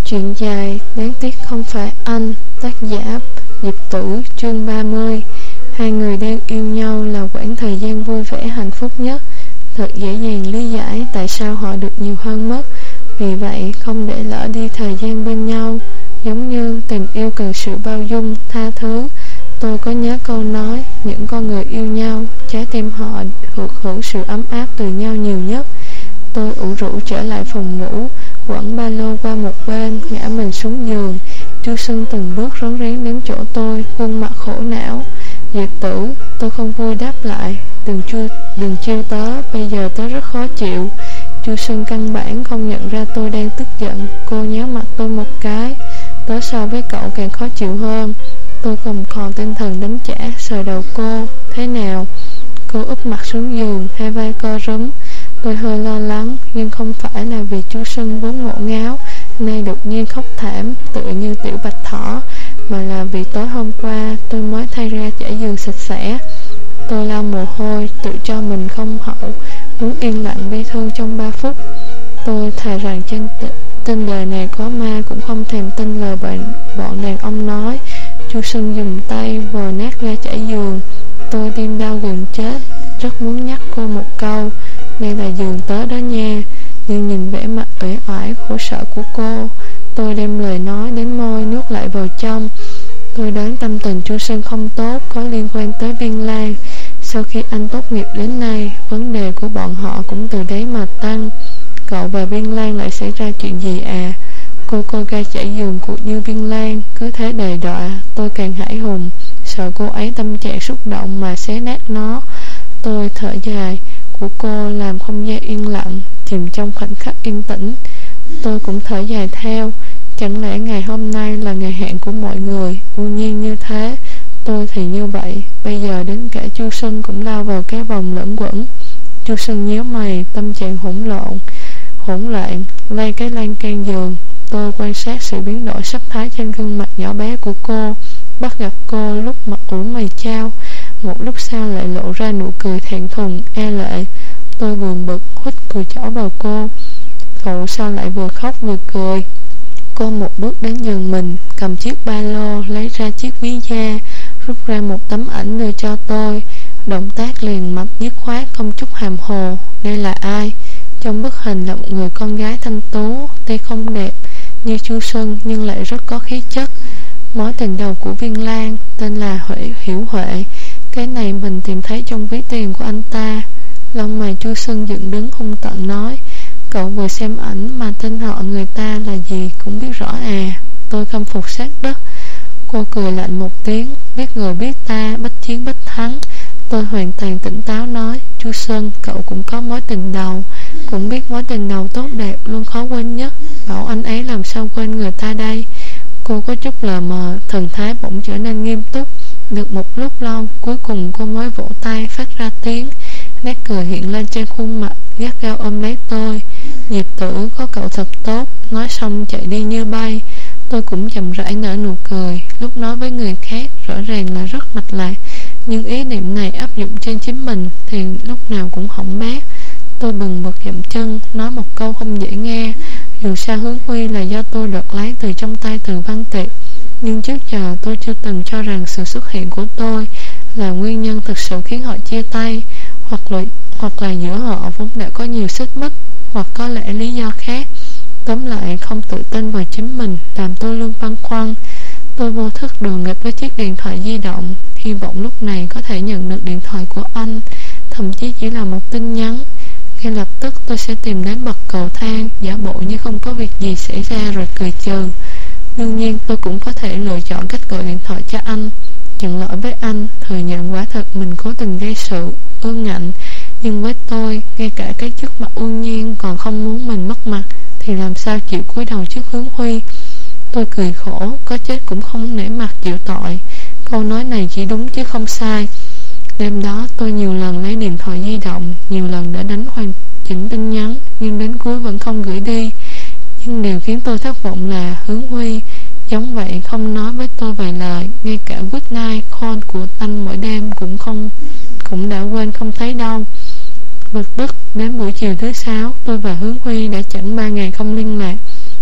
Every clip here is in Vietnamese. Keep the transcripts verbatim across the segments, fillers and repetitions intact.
Chuyện dài, đáng tiếc không phải anh. Tác giả Diệp Tử. Chương ba mươi. Hai người đang yêu nhau là quãng thời gian vui vẻ hạnh phúc nhất. Thật dễ dàng lý giải tại sao họ được nhiều hơn mất. Vì vậy không để lỡ đi thời gian bên nhau. Giống như tình yêu cần sự bao dung, tha thứ. Tôi có nhớ câu nói, những con người yêu nhau, trái tim họ được hưởng sự ấm áp từ nhau nhiều nhất. Tôi ủ rũ trở lại phòng ngủ, quẳng ba lô qua một bên, ngã mình xuống giường. Chu Sưng từng bước rón rén đến chỗ tôi, khuôn mặt khổ não. Diệp Tử, tôi không vui đáp lại. Đừng chu, đừng trêu tớ, bây giờ tớ rất khó chịu. Chu Sưng căn bản không nhận ra tôi đang tức giận. Cô nhéo mặt tôi một cái. Tớ so với cậu càng khó chịu hơn. Tôi không còn tinh thần đánh trả, sờ đầu cô. Thế nào? Cô úp mặt xuống giường, hai vai co rúm. Tôi hơi lo lắng, nhưng không phải là vì Chu Sưng vốn ngộ ngáo nay đột nhiên khóc thảm tựa như tiểu bạch thỏ, mà là vì tối hôm qua tôi mới thay ra trải giường sạch sẽ. Tôi lau mồ hôi, tự cho mình không hậu, muốn yên lặng bi thương trong ba phút. Tôi thà rằng trên trên đời này có ma cũng không thèm tin lời bọn, bọn đàn ông nói. Chu Sưng dùng tay vò nát ga trải giường. Tôi tim đau gần chết, rất muốn nhắc cô một câu, đây là giường tớ đó nha. Nhưng nhìn vẻ mặt uể oải khổ sở của cô, tôi đem lời nói đến môi nuốt lại vào trong. Tôi đoán tâm tình Chu Sưng không tốt có liên quan tới Viên Lan. Sau khi anh tốt nghiệp đến nay, vấn đề của bọn họ cũng từ đấy mà tăng. Cậu và Viên Lan lại xảy ra chuyện gì à? Cô cô ga chảy giường của như Viên Lan cứ thế đầy đọa. Tôi càng hãi hùng, sợ cô ấy tâm trạng xúc động mà xé nát nó. Tôi thở dài của cô làm không gian yên lặng, chìm trong khoảnh khắc yên tĩnh. Tôi cũng thở dài theo. Chẳng lẽ ngày hôm nay là ngày hẹn của mọi người, u nhiên như thế. Tôi thì như vậy. Bây giờ đến cả Chu Sưng cũng lao vào cái vòng lẫn quẩn. Chu Sưng nhíu mày, tâm trạng hỗn loạn Hỗn loạn lay cái lan can giường. Tôi quan sát sự biến đổi sắc thái trên gương mặt nhỏ bé của cô. Bắt gặp cô lúc mặt ủ mày chao, một lúc sau lại lộ ra nụ cười thẹn thùng, e lệ. Tôi buồn bực, huýt cùi chỏ vào cô. Cậu sao lại vừa khóc vừa cười? Cô một bước đến giường mình, cầm chiếc ba lô, lấy ra chiếc ví da, rút ra một tấm ảnh đưa cho tôi. Động tác liền mạch dứt khoát, không chút hàm hồ. Đây là ai? Trong bức hình là một người con gái thanh tú, tuy không đẹp như Chu Sưng nhưng lại rất có khí chất. Mối tình đầu của Viên Lan tên là Huệ, Hiểu Huệ. Cái này mình tìm thấy trong ví tiền của anh ta. Lông mày Chu Sưng dựng đứng hung tợn nói, cậu vừa xem ảnh mà tên họ người ta là gì cũng biết rõ à? Tôi khâm phục sát đất. Cô cười lạnh một tiếng, biết người biết ta, bách chiến bách thắng. Tôi hoàn toàn tỉnh táo nói, Chu Sưng, cậu cũng có mối tình đầu, cũng biết mối tình đầu tốt đẹp luôn khó quên nhất. Bảo anh ấy làm sao quên người ta đây? Cô có chút lờ mờ, thần thái bỗng trở nên nghiêm túc. Được một lúc lâu, cuối cùng cô mới vỗ tay phát ra tiếng. Nét cười hiện lên trên khuôn mặt, gắt gao ôm lấy tôi. Diệp Tử, có cậu thật tốt. Nói xong chạy đi như bay. Tôi cũng chậm rãi nở nụ cười. Lúc nói với người khác rõ ràng là rất mạch lạc, nhưng ý niệm này áp dụng trên chính mình thì lúc nào cũng hỏng bét. Tôi bừng bật dậm chân, nói một câu không dễ nghe. Dù sao Hướng Huy là do tôi đoạt lấy từ trong tay Từ Văn Tiệp, nhưng trước giờ tôi chưa từng cho rằng sự xuất hiện của tôi là nguyên nhân thực sự khiến họ chia tay. Hoặc là, hoặc là giữa họ vốn đã có nhiều xích mích, hoặc có lẽ lý do khác. Tóm lại, không tự tin vào chính mình làm tôi luôn băn khoăn. Tôi vô thức đùa nghịch với chiếc điện thoại di động, hy vọng lúc này có thể nhận được điện thoại của anh, thậm chí chỉ là một tin nhắn. Ngay lập tức tôi sẽ tìm đến bậc cầu thang, giả bộ như không có việc gì xảy ra rồi cười trừ. Đương nhiên tôi cũng có thể lựa chọn cách gọi điện thoại cho anh, nhận lỗi với anh, thừa nhận quả thật mình cố tình gây sự, ương ngạnh. Nhưng với tôi, ngay cả cái trước mặt Uông Nhiên còn không muốn mình mất mặt, thì làm sao chịu cúi đầu trước Hướng Huy? Tôi cười khổ, có chết cũng không nể mặt chịu tội. Câu nói này chỉ đúng chứ không sai. Đêm đó tôi nhiều lần lấy điện thoại di động, nhiều lần đã đánh hoàn chỉnh tin nhắn, nhưng đến cuối vẫn không gửi đi. Nhưng điều khiến tôi thất vọng là Hướng Huy giống vậy không nói với tôi vài lời. Ngay cả good night call của anh mỗi đêm cũng không cũng đã quên không thấy đâu. Bực tức đến buổi chiều thứ sáu, tôi và Hướng Huy đã chẳng ba ngày không liên lạc.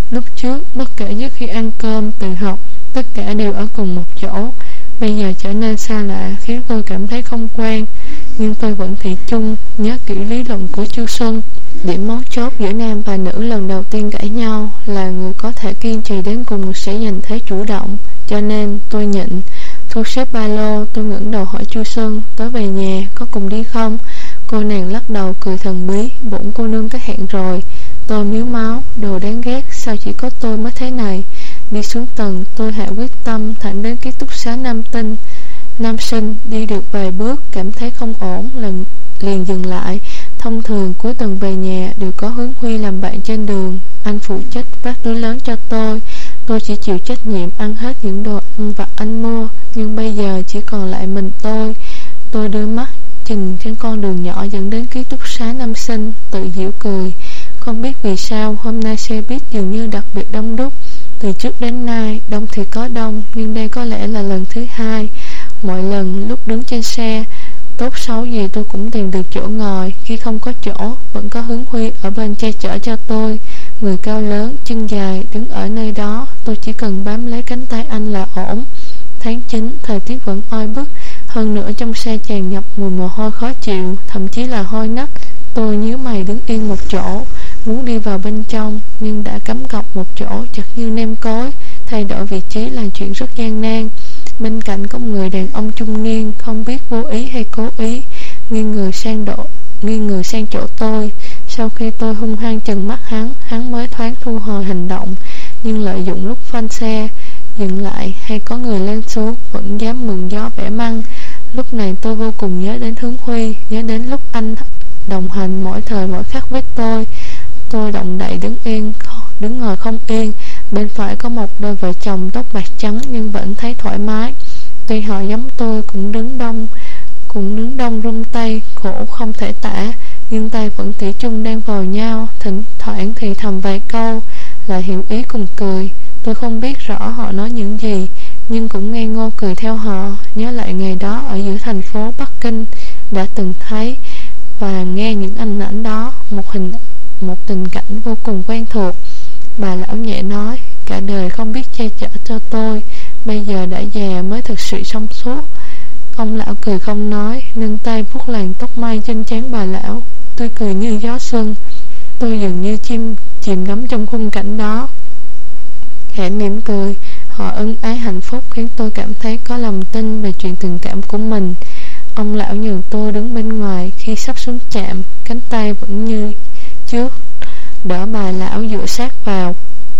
Lúc trước, bất kể trước khi ăn cơm, tự học, tất cả đều ở cùng một chỗ. Bây giờ trở nên xa lạ khiến tôi cảm thấy không quen, nhưng tôi vẫn thủy chung nhớ kỹ lý luận của Chu Xuân. Điểm mấu chốt giữa nam và nữ lần đầu tiên cãi nhau là người có thể kiên trì đến cùng sẽ giành thế chủ động. Cho nên tôi nhịn. Thu xếp ba lô, tôi ngẩng đầu hỏi Chu Xuân: tối về nhà có cùng đi không? Cô nàng lắc đầu cười thần bí: bổn cô nương có hẹn rồi. Tôi miếu máu: đồ đáng ghét, sao chỉ có tôi mới thế này? Đi xuống tầng, tôi hạ quyết tâm thẳng đến ký túc xá nam tinh nam sinh. Đi được vài bước cảm thấy không ổn, lần liền dừng lại. Thông thường cuối tuần về nhà đều có Hướng Huy làm bạn trên đường. Anh phụ trách vác túi lớn cho tôi, tôi chỉ chịu trách nhiệm ăn hết những đồ ăn vặt anh mua. Nhưng bây giờ chỉ còn lại mình tôi. Tôi đưa mắt nhìn trên con đường nhỏ dẫn đến ký túc xá nam sinh, tự giễu cười. Không biết vì sao hôm nay xe buýt dường như đặc biệt đông đúc. Từ trước đến nay đông thì có đông, nhưng đây có lẽ là lần thứ hai. Mọi lần lúc đứng trên xe, tốt xấu gì tôi cũng tìm được chỗ ngồi. Khi không có chỗ, vẫn có Hướng Huy ở bên che chở cho tôi. Người cao lớn, chân dài, đứng ở nơi đó, tôi chỉ cần bám lấy cánh tay anh là ổn. Tháng chín, thời tiết vẫn oi bức. Hơn nữa trong xe tràn ngập mùi mồ hôi khó chịu, thậm chí là hôi nách. Tôi nhíu mày đứng yên một chỗ, muốn đi vào bên trong, nhưng đã cắm cọc một chỗ chật như nêm cối. Thay đổi vị trí là chuyện rất gian nan. Bên cạnh có một người đàn ông trung niên, không biết vô ý hay cố ý, nghiêng người sang độ nghiêng người sang chỗ tôi. Sau khi tôi hung hăng trừng mắt hắn, hắn mới thoáng thu hồi hành động, nhưng lợi dụng lúc phanh xe dừng lại hay có người lên xuống, vẫn dám mượn gió bẻ măng. Lúc này tôi vô cùng nhớ đến Hướng Huy, nhớ đến lúc anh đồng hành mỗi thời mỗi khắc với tôi. Tôi động đậy đứng yên, đứng ngồi không yên. Bên phải có một đôi vợ chồng tóc bạc trắng nhưng vẫn thấy thoải mái. Tuy họ giống tôi cũng đứng đông Cũng đứng đông rung tay, khổ không thể tả, nhưng tay vẫn tỉ chung đang vào nhau. Thỉnh thoảng thì thầm vài câu, lại hiểu ý cùng cười. Tôi không biết rõ họ nói những gì, nhưng cũng ngây ngô cười theo họ. Nhớ lại ngày đó ở giữa thành phố Bắc Kinh, đã từng thấy và nghe những hình ảnh đó, một hình một tình cảnh vô cùng quen thuộc. Bà lão nhẹ nói: cả đời không biết che chở cho tôi, bây giờ đã già mới thực sự thông suốt. Ông lão cười không nói, nâng tay vuốt làn tóc mai trên trán bà lão, tươi cười như gió xuân. Tôi dường như chim chìm đắm trong khung cảnh đó, khẽ mỉm cười. Họ ân ái hạnh phúc khiến tôi cảm thấy có lòng tin về chuyện tình cảm của mình. Ông lão nhường tôi đứng bên ngoài. Khi sắp xuống trạm, cánh tay vẫn như trước đỡ bà lão dựa sát vào.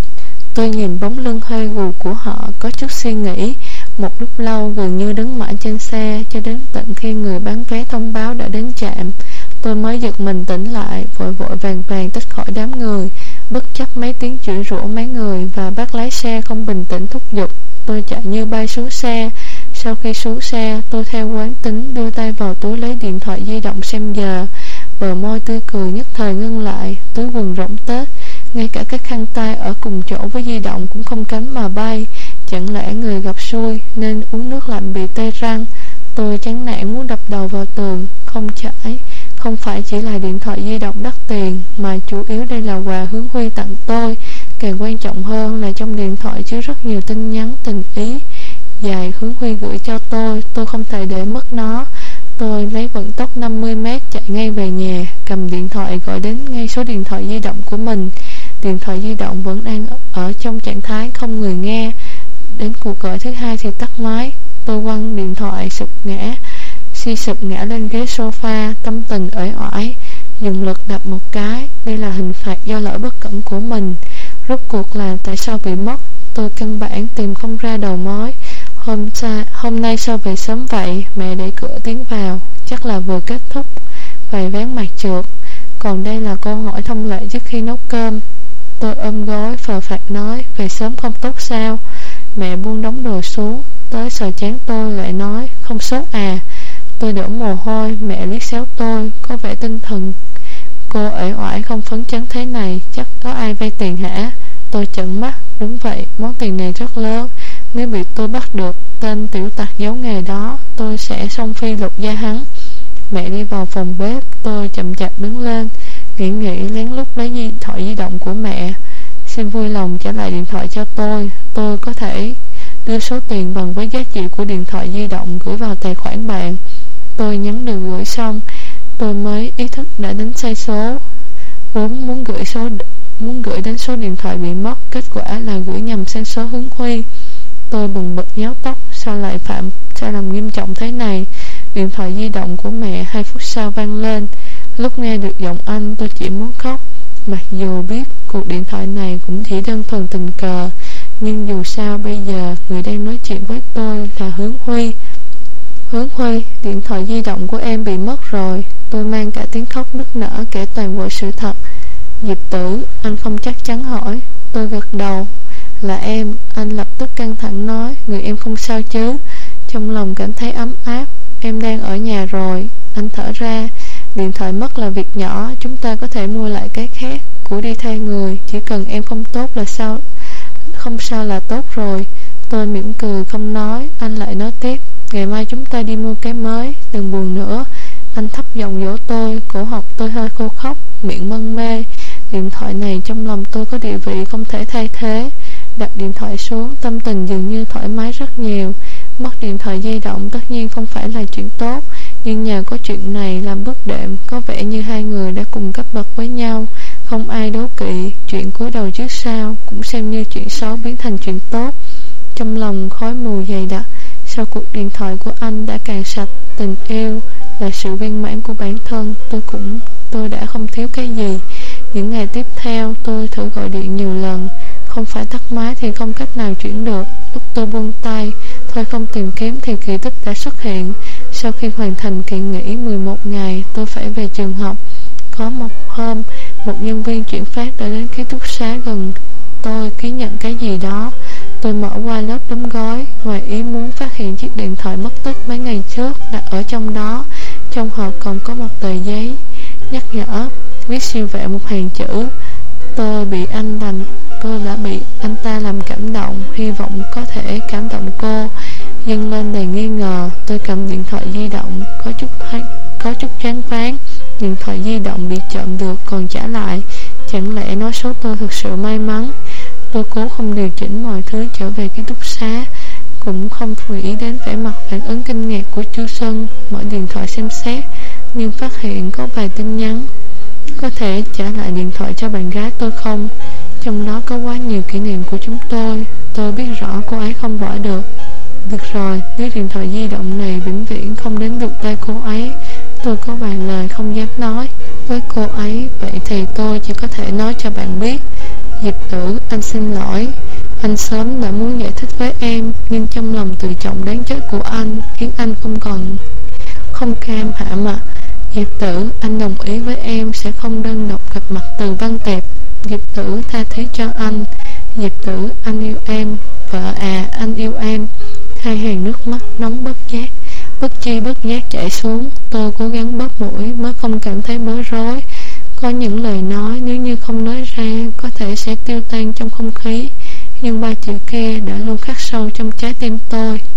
Tôi nhìn bóng lưng hơi gù của họ, có chút suy nghĩ. Một lúc lâu gần như đứng mãi trên xe, cho đến tận khi người bán vé thông báo đã đến trạm, tôi mới giật mình tỉnh lại, vội vội vàng vàng tách khỏi đám người. Bất chấp mấy tiếng chửi rủa mấy người và bác lái xe không bình tĩnh thúc giục, tôi chạy như bay xuống xe. Sau khi xuống xe, tôi theo quán tính đưa tay vào túi lấy điện thoại di động xem giờ. Bờ môi tươi cười nhất thời ngưng lại. Túi quần rỗng tết, ngay cả các khăn tay ở cùng chỗ với di động cũng không cánh mà bay. Chẳng lẽ người gặp xui nên uống nước lạnh bị tê răng? Tôi chán nản muốn đập đầu vào tường. Không chảy, không phải chỉ là điện thoại di động đắt tiền, mà chủ yếu đây là quà Hướng Huy tặng tôi. Càng quan trọng hơn là trong điện thoại chứa rất nhiều tin nhắn tình ý dài Hướng Huy gửi cho tôi. Tôi không thể để mất nó. Tôi lấy vận tốc năm mươi mét chạy ngay về nhà, cầm điện thoại gọi đến ngay số điện thoại di động của mình. Điện thoại di động vẫn đang ở trong trạng thái không người nghe. Đến cuộc gọi thứ hai thì tắt máy. Tôi quăng điện thoại sụp ngã suy sụp ngã lên ghế sofa, tâm tình uể oải, dùng lực đập một cái. Đây là hình phạt do lỗi bất cẩn của mình. Rốt cuộc là tại sao bị mất? Tôi căn bản tìm không ra đầu mối. Hôm, sa, hôm nay sao về sớm vậy? Mẹ đẩy cửa tiến vào, chắc là vừa kết thúc vài ván mặt trượt. Còn đây là câu hỏi thông lệ trước khi nấu cơm. Tôi ôm gối phờ phạc nói: về sớm không tốt sao? Mẹ buông đống đồ xuống, tới sờ trán tôi lại nói: không sốt à? Tôi đổ mồ hôi. Mẹ liếc xéo tôi, có vẻ tinh thần cô uể oải không phấn chấn thế này, chắc có ai vay tiền hả? Tôi trợn mắt. Đúng vậy, món tiền này rất lớn. Nếu bị tôi bắt được tên tiểu tặc giấu nghề đó, tôi sẽ xông phi lục gia hắn. Mẹ đi vào phòng bếp. Tôi chậm chạp đứng lên, nghĩ nghĩ lén lút lấy điện thoại di động của mẹ Xin vui lòng trả lại điện thoại cho tôi. Tôi có thể đưa số tiền bằng với giá trị của điện thoại di động gửi vào tài khoản bạn. Tôi nhấn được gửi xong, tôi mới ý thức đã đánh sai số. Vốn muốn gửi số muốn gửi đến số điện thoại bị mất, kết quả là gửi nhầm sang số Hướng Huy. Tôi bừng bực nháo tóc, sao lại phạm sai lầm nghiêm trọng thế này. Điện thoại di động của mẹ hai phút sau vang lên. Lúc nghe được giọng anh, tôi chỉ muốn khóc. Mặc dù biết cuộc điện thoại này cũng chỉ đơn thuần tình cờ, nhưng dù sao bây giờ người đang nói chuyện với tôi là Hướng Huy. Hướng Huy, điện thoại di động của em bị mất rồi. Tôi mang cả tiếng khóc nức nở kể toàn bộ sự thật. Diệp Tử, anh không chắc chắn hỏi. Tôi gật đầu. Là em. Anh lập tức căng thẳng nói, người em không sao chứ? Trong lòng cảm thấy ấm áp. Em đang ở nhà rồi. Anh thở ra. Điện thoại mất là việc nhỏ, chúng ta có thể mua lại cái khác, của đi thay người. Chỉ cần em không tốt là sao Không sao là tốt rồi. Tôi mỉm cười không nói. Anh lại nói tiếp, ngày mai chúng ta đi mua cái mới, đừng buồn nữa. Anh thấp giọng dỗ tôi. Cổ họng tôi hơi khô khóc, miệng mân mê. Điện thoại này trong lòng tôi có địa vị không thể thay thế. Đặt điện thoại xuống, tâm tình dường như thoải mái rất nhiều. Mất điện thoại di động tất nhiên không phải là chuyện tốt, nhưng nhờ có chuyện này làm bước đệm, có vẻ như hai người đã cùng cấp bậc với nhau. Không ai đố kỵ. Chuyện cúi đầu trước sau cũng xem như chuyện xấu biến thành chuyện tốt. Trong lòng khói mù dày đặc. Sau cuộc điện thoại của anh đã cạn sạch. Tình yêu là sự viên mãn của bản thân. Tôi cũng Tôi đã không thiếu cái gì. Những ngày tiếp theo tôi thử gọi điện nhiều lần. Không phải tắt máy thì không cách nào chuyển được. Lúc tôi buông tay, thôi không tìm kiếm thì kỳ tích đã xuất hiện. Sau khi hoàn thành kỳ nghỉ mười một ngày, tôi phải về trường học. Có một hôm, một nhân viên chuyển phát đã đến ký túc xá gần tôi ký nhận cái gì đó. Tôi mở qua lớp đóng gói, ngoài ý muốn phát hiện chiếc điện thoại mất tích mấy ngày trước đặt ở trong đó. Trong hộp còn có một tờ giấy nhắc nhở, viết siêu vẹo một hàng chữ. Tôi bị anh làm Tôi đã bị anh ta làm cảm động, hy vọng có thể cảm động cô. Dâng lên đầy nghi ngờ. Tôi cầm điện thoại di động, có chút thấy, có chút choáng váng. Điện thoại di động bị trộm được còn trả lại, chẳng lẽ nói số tôi thực sự may mắn? Tôi cố không điều chỉnh mọi thứ trở về ký túc xá, cũng không nghĩ đến vẻ mặt phản ứng kinh ngạc của Chu Xuân. Mở điện thoại xem xét, nhưng phát hiện có vài tin nhắn. Có thể trả lại điện thoại cho bạn gái tôi không? Trong đó có quá nhiều kỷ niệm của chúng tôi. Tôi biết rõ cô ấy không bỏ được. Được rồi, nếu điện thoại di động này vĩnh viễn không đến được tay cô ấy, tôi có vài lời không dám nói với cô ấy. Vậy thì tôi chỉ có thể nói cho bạn biết. Diệp Tử, anh xin lỗi. Anh sớm đã muốn giải thích với em, nhưng trong lòng tự trọng đáng chết của anh khiến anh không còn không cam hạ mặt. Diệp Tử, anh đồng ý với em sẽ không đơn độc gặp mặt Từ Văn Tệp. Diệp Tử, tha thứ cho anh. Diệp Tử, anh yêu em. Vợ à, anh yêu em. Hai hàng nước mắt nóng bất giác, bất chi bất giác chảy xuống. Tôi cố gắng bóp mũi mới không cảm thấy bối rối. Có những lời nói nếu như không nói ra có thể sẽ tiêu tan trong không khí, nhưng ba chữ kia đã luôn khắc sâu trong trái tim tôi.